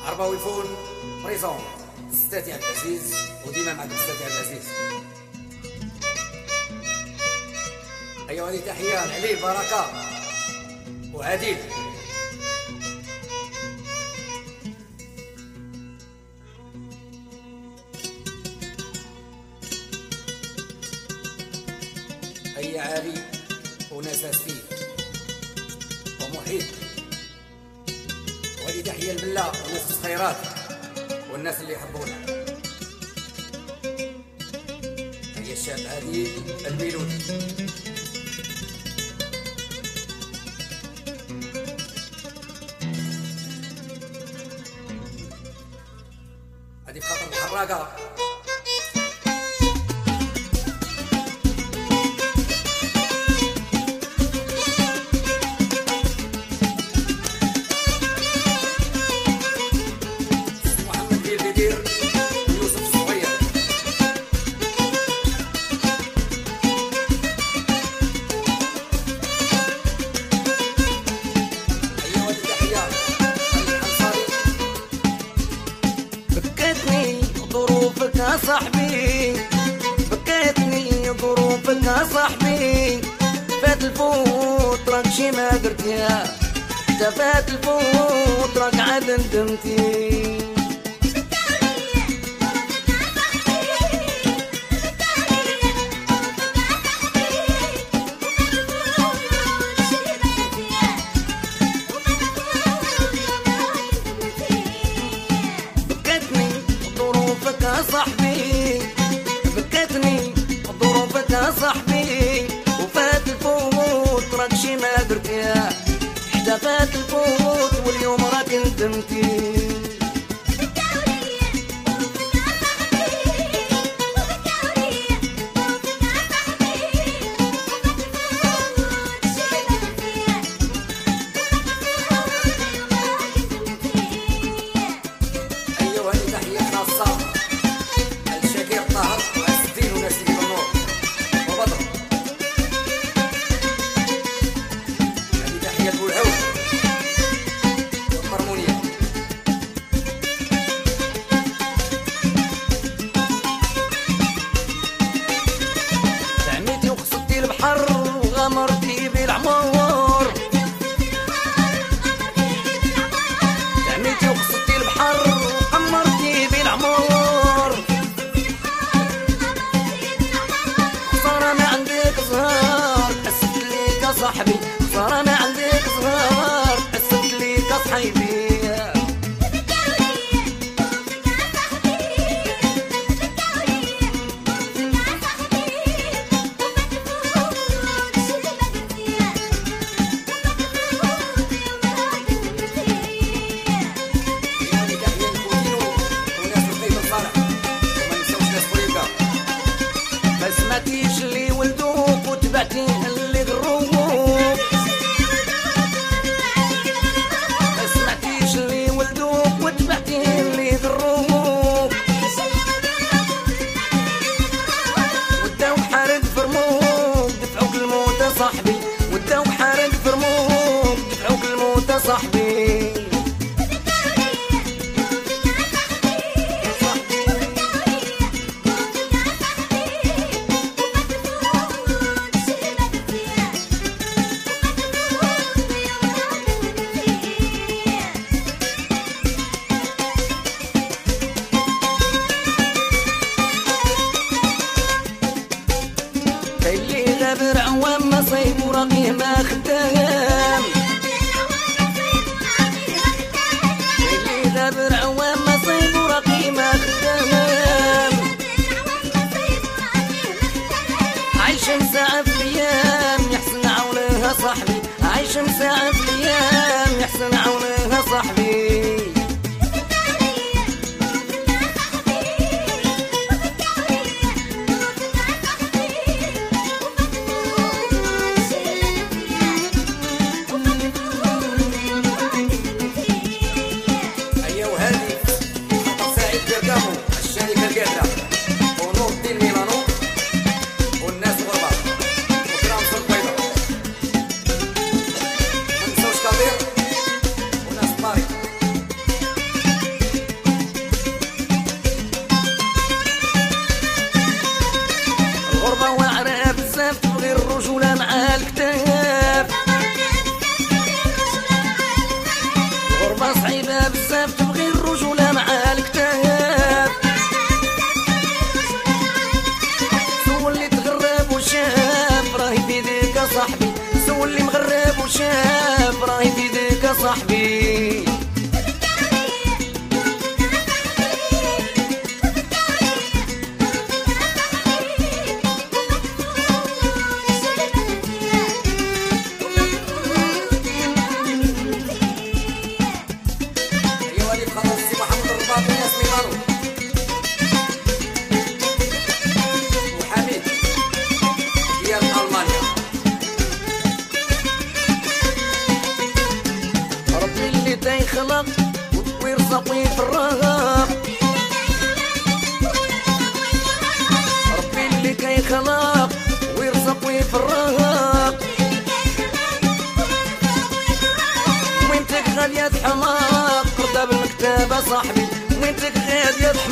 عرباوي فون بريزون ستاتي عبد العزيز، وديما معكم ستاتي عبد العزيز. ايوا هذه تحيه لعلي بركه وعديل. اي علي وناس اسفين ومحيط. وهذه تحيه لبلا وناس الصخيرات والناس اللي يحبونا. هي الشاب عادل الميلودي. هذه بخاطر الحراقه. يا صاحبي بكيتني ظروفك يا صاحبي، فات الفوت راك شي ما درتيها، حتى فات الفوت راك عاد ندمتي. يا صاحبي بكتني ظروفك يا صاحبي، وفات الفوت راك شي ما درتيها، حتى فات الفوت واليوم راك ندمتي. غمرتي بالعمر، تعميتي وقصدتي البحر وغمرتي بالعمر، خسارة ما عندك زهار حسبت ليك يا صاحبي، خسارة ما عندك زهار حسبت ليك يا صحيبي. ما سمعتيش اللي ولدوك وتبعتي اللي غروك، ما سمعتيش اللي ولدوك وتبعتي اللي غروك، وداو حارق فرموك دفعوك الموت يا صاحبي، وداو حارق فرموك دفعوك الموت يا صاحبي. اللي غابر عوام ما صيب وراقيه ما خدام، اللي غابر عوام ما صيب وراقيه ما خدام، عايش مساعة في الايام يحسن عونها صاحبي، عايش مساعة في الايام يحسن عونها صاحبي. الشركة القادرة ونور الدين ميلانو والناس غربة وكرام البيضاء، منسوش كبير وناس طارق. صاحبي. يخلق ويرزقني في الرغب، ربي اللي كيخلق ويرزقني في الرغب. وينتك غالية حماق قرطة بالمكتبة صاحبي، وينتك غالية